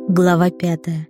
Глава 5.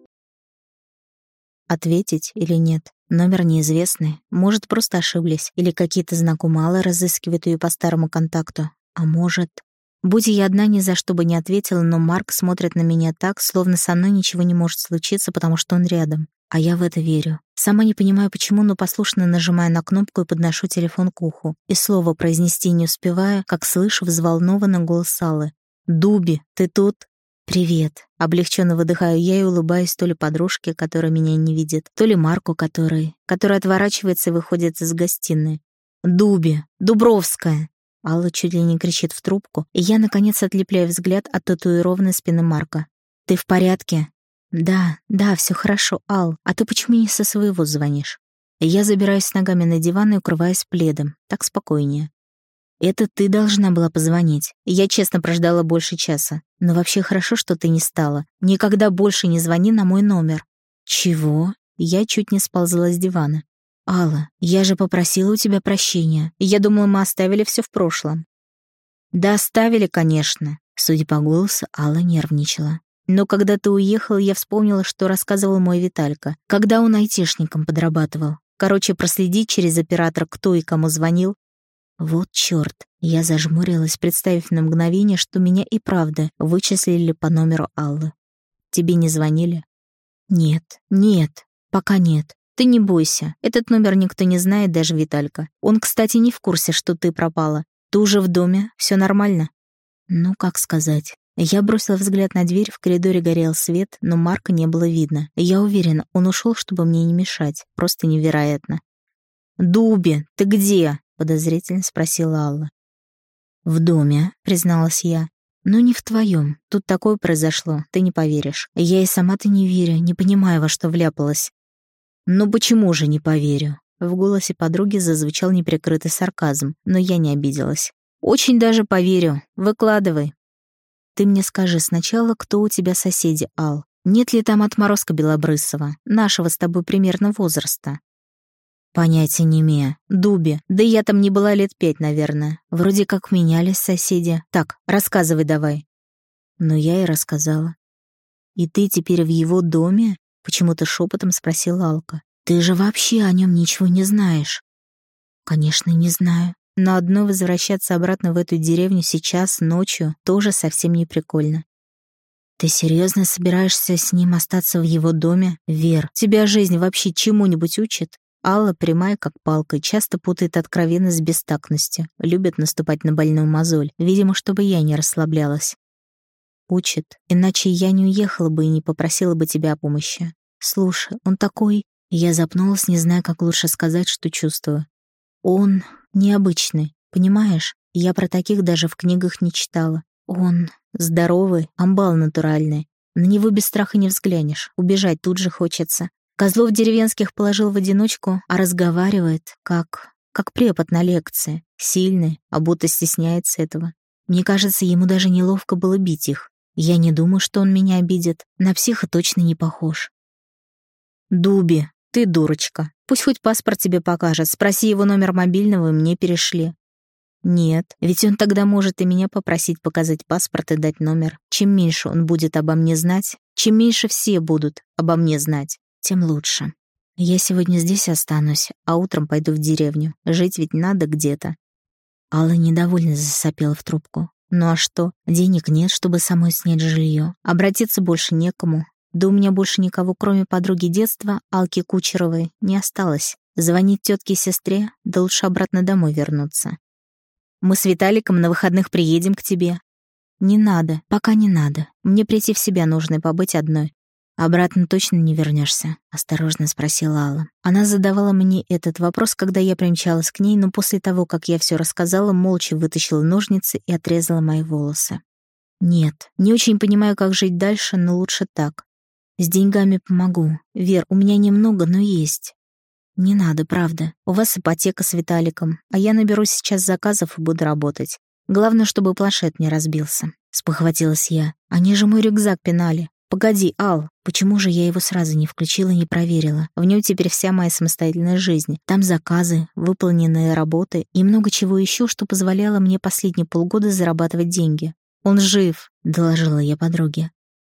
Ответить или нет? Номер неизвестный. Может, просто ошиблись. Или какие-то знакомые Аллы разыскивают ее по старому контакту. А может... Будь я одна, ни за что бы не ответила, но Марк смотрит на меня так, словно со мной ничего не может случиться, потому что он рядом. А я в это верю. Сама не понимаю, почему, но послушно нажимаю на кнопку и подношу телефон к уху. И слово произнести не успеваю, как слышу взволнованный голос Аллы. «Дуби, ты тут?» «Привет». Облегченно выдыхаю я и улыбаюсь то ли подружке, которая меня не видит, то ли Марку, который отворачивается и выходит из гостиной. «Дуби! Дубровская!» Алла чуть ли не кричит в трубку, и я, наконец, отлепляю взгляд от татуированной спины Марка. «Ты в порядке?» «Да, все хорошо, Ал. А ты почему не со своего звонишь?» Я забираюсь ногами на диван и укрываюсь пледом. Так спокойнее. «Это ты должна была позвонить. Я честно прождала больше часа. Но вообще хорошо, что ты не стала. Никогда больше не звони на мой номер». «Чего?» Я чуть не сползла с дивана. «Алла, я же попросила у тебя прощения. Я думала, мы оставили все в прошлом». «Да оставили, конечно». Судя по голосу, Алла нервничала. «Но когда ты уехал, я вспомнила, что рассказывал мой Виталька, когда он айтишником подрабатывал. Короче, проследить через оператора, кто и кому звонил». Вот чёрт. Я зажмурилась, представив на мгновение, что меня и правда вычислили по номеру Аллы. «Тебе не звонили?» «Нет, пока нет. Ты не бойся, этот номер никто не знает, даже Виталька. Он, кстати, не в курсе, что ты пропала. Ты уже в доме? Все нормально?» Ну, как сказать. Я бросила взгляд на дверь, в коридоре горел свет, но Марка не было видно. Я уверена, он ушел, чтобы мне не мешать. Просто невероятно. «Дуби, ты где?» — подозрительно спросила Алла. «В доме», — призналась я. «Но не в твоем. Тут такое произошло, ты не поверишь. Я и сама-то не верю, не понимаю, во что вляпалась». «Ну почему же не поверю?» В голосе подруги зазвучал неприкрытый сарказм, но я не обиделась. «Очень даже поверю. Выкладывай». «Ты мне скажи сначала, кто у тебя соседи, Ал? Нет ли там отморозка Белобрысова, нашего с тобой примерно возраста?» «Понятия не имею. Дуби. Да я там не была лет 5, наверное. Вроде как менялись соседи. Так, рассказывай давай». Но я и рассказала. «И ты теперь в его доме?» Почему-то шепотом спросила Алка. «Ты же вообще о нем ничего не знаешь». «Конечно, не знаю. Но одно возвращаться обратно в эту деревню сейчас, ночью, тоже совсем не прикольно». «Ты серьезно собираешься с ним остаться в его доме? Вер, тебя жизнь вообще чему-нибудь учит?» Алла, прямая как палка, часто путает откровенность с бестактностью, любит наступать на больную мозоль, видимо, чтобы я не расслаблялась. «Учит, иначе я не уехала бы и не попросила бы тебя о помощи. Слушай, он такой...» Я запнулась, не зная, как лучше сказать, что чувствую. «Он необычный, понимаешь? Я про таких даже в книгах не читала. Он здоровый, амбал натуральный. На него без страха не взглянешь, убежать тут же хочется. Козлов деревенских положил в одиночку, а разговаривает, как препод на лекции. Сильный, а будто стесняется этого. Мне кажется, ему даже неловко было бить их. Я не думаю, что он меня обидит. На психа точно не похож». «Дуби, ты дурочка. Пусть хоть паспорт тебе покажет. Спроси его номер мобильного, и мне перешли». «Нет, ведь он тогда может и меня попросить показать паспорт и дать номер. Чем меньше он будет обо мне знать, чем меньше все будут обо мне знать, тем лучше. Я сегодня здесь останусь, а утром пойду в деревню. Жить ведь надо где-то». Алла недовольно засопела в трубку. «Ну а что? Денег нет, чтобы самой снять жилье. Обратиться больше некому. Да у меня больше никого, кроме подруги детства, Алки Кучеровой, не осталось. Звонить тетке и сестре, да лучше обратно домой вернуться. Мы с Виталиком на выходных приедем к тебе». «Не надо, пока не надо. Мне прийти в себя нужно и побыть одной». «Обратно точно не вернешься?» — осторожно спросила Алла. Она задавала мне этот вопрос, когда я примчалась к ней, но после того, как я все рассказала, молча вытащила ножницы и отрезала мои волосы. «Нет, не очень понимаю, как жить дальше, но лучше так. С деньгами помогу. Вер, у меня немного, но есть». «Не надо, правда. У вас ипотека с Виталиком, а я наберу сейчас заказов и буду работать. Главное, чтобы планшет не разбился». Спохватилась я. «Они же мой рюкзак пинали. Погоди, Ал, почему же я его сразу не включила и не проверила? В нем теперь вся моя самостоятельная жизнь. Там заказы, выполненные работы и много чего еще, что позволяло мне последние полгода зарабатывать деньги. Он жив», — доложила я подруге.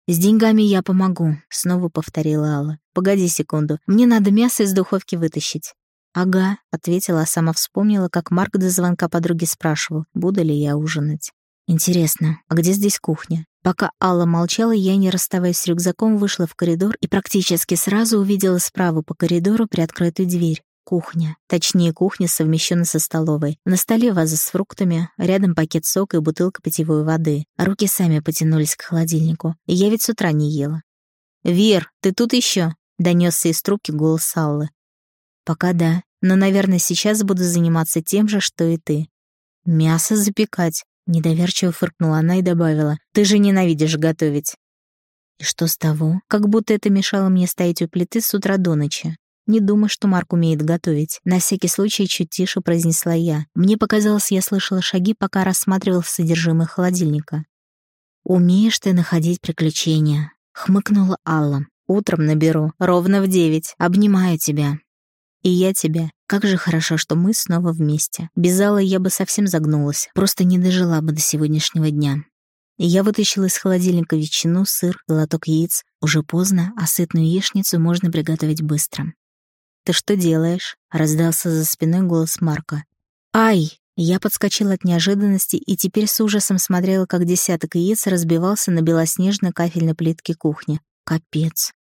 «С деньгами я помогу», — снова повторила Алла. «Погоди секунду, мне надо мясо из духовки вытащить». «Ага», — ответила, а сама вспомнила, как Марк до звонка подруги спрашивал, буду ли я ужинать. «Интересно, а где здесь кухня?» Пока Алла молчала, я, не расставаясь с рюкзаком, вышла в коридор и практически сразу увидела справа по коридору приоткрытую дверь. Кухня. Точнее, кухня совмещена со столовой. На столе ваза с фруктами, рядом пакет сока и бутылка питьевой воды. Руки сами потянулись к холодильнику. И я ведь с утра не ела. «Вер, ты тут еще? Донесся из трубки голос Аллы. «Пока да, но, наверное, сейчас буду заниматься тем же, что и ты». «Мясо запекать?» Недоверчиво фыркнула она и добавила. «Ты же ненавидишь готовить». И что с того? Как будто это мешало мне стоять у плиты с утра до ночи. Не думаю, что Марк умеет готовить. На всякий случай чуть тише произнесла я. Мне показалось, я слышала шаги, пока рассматривал содержимое холодильника. «Умеешь ты находить приключения», — хмыкнула Алла. «Утром наберу, ровно в 9. Обнимаю тебя». «И я тебя. Как же хорошо, что мы снова вместе. Без Аллы я бы совсем загнулась, просто не дожила бы до сегодняшнего дня». И я вытащила из холодильника ветчину, сыр, лоток яиц. Уже поздно, а сытную яичницу можно приготовить быстро. «Ты что делаешь?» — раздался за спиной голос Марка. «Ай!» Я подскочила от неожиданности и теперь с ужасом смотрела, как десяток яиц разбивался на белоснежной кафельной плитке кухни. Капец.